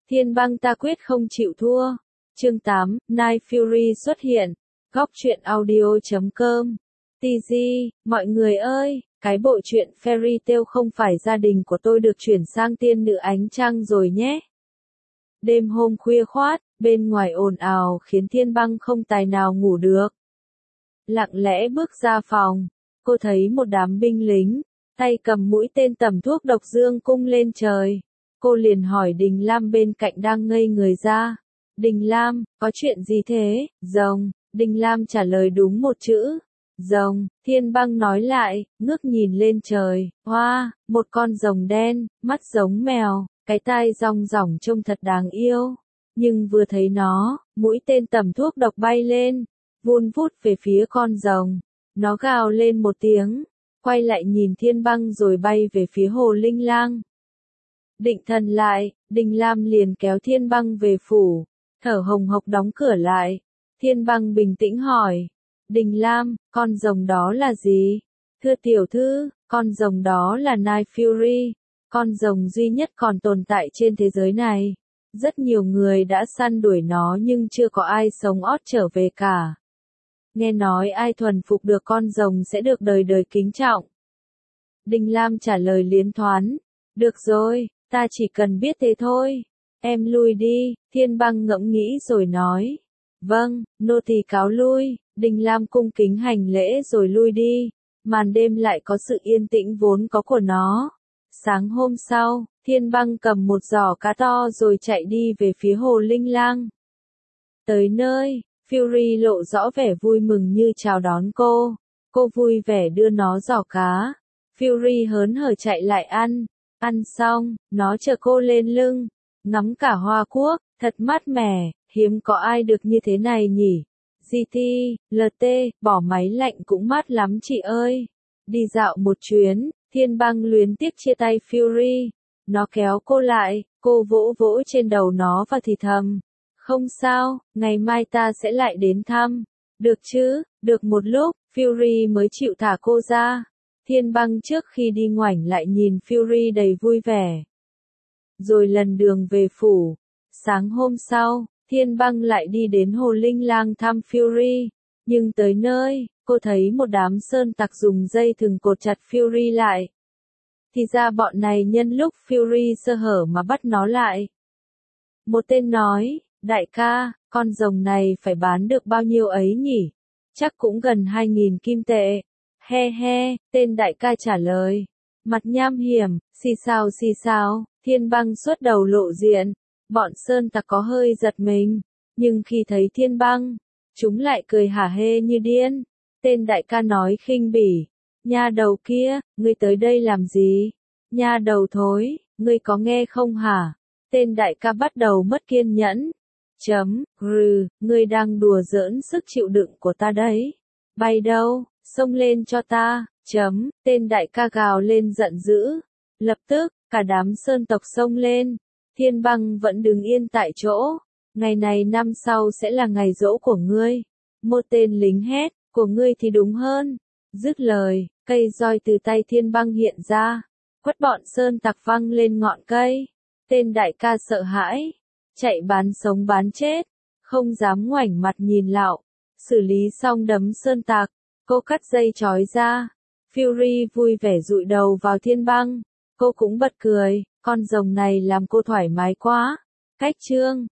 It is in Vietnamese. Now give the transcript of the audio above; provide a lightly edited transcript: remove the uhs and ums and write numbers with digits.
Thiên Băng ta quyết không chịu thua. Chương 8, Night Fury xuất hiện. Góc truyện audio.com. TG, mọi người ơi, cái bộ truyện Fairy Tail không phải gia đình của tôi được chuyển sang tiên nữ ánh trăng rồi nhé. Đêm hôm khuya khoát, bên ngoài ồn ào khiến Thiên Băng không tài nào ngủ được. Lặng lẽ bước ra phòng, cô thấy một đám binh lính, tay cầm mũi tên tẩm thuốc độc dương cung lên trời. Cô liền hỏi Đình Lam bên cạnh đang ngây người ra. Đình Lam, có chuyện gì thế? Rồng. Đình Lam trả lời đúng một chữ. Rồng. Thiên Băng nói lại, ngước nhìn lên trời. Hoa, một con rồng đen, mắt giống mèo, cái tai rong ròng trông thật đáng yêu. Nhưng vừa thấy nó, mũi tên tẩm thuốc độc bay lên, vun vút về phía con rồng. Nó gào lên một tiếng, quay lại nhìn Thiên Băng rồi bay về phía Hồ Linh Lang. Định thần lại, Đình Lam liền kéo Thiên Băng về phủ, thở hồng hộc đóng cửa lại. Thiên Băng bình tĩnh hỏi, Đình Lam, con rồng đó là gì? Thưa tiểu thư, con rồng đó là Night Fury, con rồng duy nhất còn tồn tại trên thế giới này. Rất nhiều người đã săn đuổi nó nhưng chưa có ai sống ót trở về cả. Nghe nói ai thuần phục được con rồng sẽ được đời đời kính trọng. Đình Lam trả lời liến thoáng, được rồi, ta chỉ cần biết thế thôi. Em lui đi. Thiên Băng ngẫm nghĩ rồi nói. Vâng, nô tỳ cáo lui. Đình Lam cung kính hành lễ rồi lui đi. Màn đêm lại có sự yên tĩnh vốn có của nó. Sáng hôm sau, Thiên Băng cầm một giỏ cá to rồi chạy đi về phía Hồ Linh Lang. Tới nơi, Fury lộ rõ vẻ vui mừng như chào đón cô. Cô vui vẻ đưa nó giỏ cá. Fury hớn hở chạy lại ăn. Ăn xong, nó chở cô lên lưng, ngắm cả hoa quốc, thật mát mẻ, hiếm có ai được như thế này nhỉ. GT, LT, bỏ máy lạnh cũng mát lắm chị ơi. Đi dạo một chuyến, Thiên Băng luyến tiếc chia tay Fury. Nó kéo cô lại, cô vỗ vỗ trên đầu nó và thì thầm. Không sao, ngày mai ta sẽ lại đến thăm. Được chứ, được một lúc, Fury mới chịu thả cô ra. Thiên Băng trước khi đi ngoảnh lại nhìn Fury đầy vui vẻ. Rồi lần đường về phủ. Sáng hôm sau, Thiên Băng lại đi đến Hồ Linh Lang thăm Fury. Nhưng tới nơi, cô thấy một đám sơn tặc dùng dây thừng cột chặt Fury lại. Thì ra bọn này nhân lúc Fury sơ hở mà bắt nó lại. Một tên nói, đại ca, con rồng này phải bán được bao nhiêu ấy nhỉ? Chắc cũng gần 2.000 kim tệ. He he, tên đại ca trả lời. Mặt nham hiểm, xì xào, Thiên Băng xuất đầu lộ diện. Bọn sơn tặc có hơi giật mình. Nhưng khi thấy Thiên Băng, chúng lại cười hả hê như điên. Tên đại ca nói khinh bỉ. Nha đầu kia, ngươi tới đây làm gì? Nha đầu thối, ngươi có nghe không hả? Tên đại ca bắt đầu mất kiên nhẫn. Ngươi đang đùa giỡn sức chịu đựng của ta đấy. Bay đâu? Xông lên cho ta. Tên đại ca gào lên giận dữ. Lập tức, cả đám sơn tộc xông lên. Thiên Băng vẫn đứng yên tại chỗ. Ngày này năm sau sẽ là ngày giỗ của ngươi. Một tên lính hét, của ngươi thì đúng hơn. Dứt lời, cây roi từ tay Thiên Băng hiện ra. Quất bọn sơn tặc văng lên ngọn cây. Tên đại ca sợ hãi. Chạy bán sống bán chết. Không dám ngoảnh mặt nhìn lạo. Xử lý xong đấm sơn tặc. Cô cắt dây trói ra. Fury vui vẻ dụi đầu vào Thiên Băng. Cô cũng bật cười, con rồng này làm cô thoải mái quá. Cách chương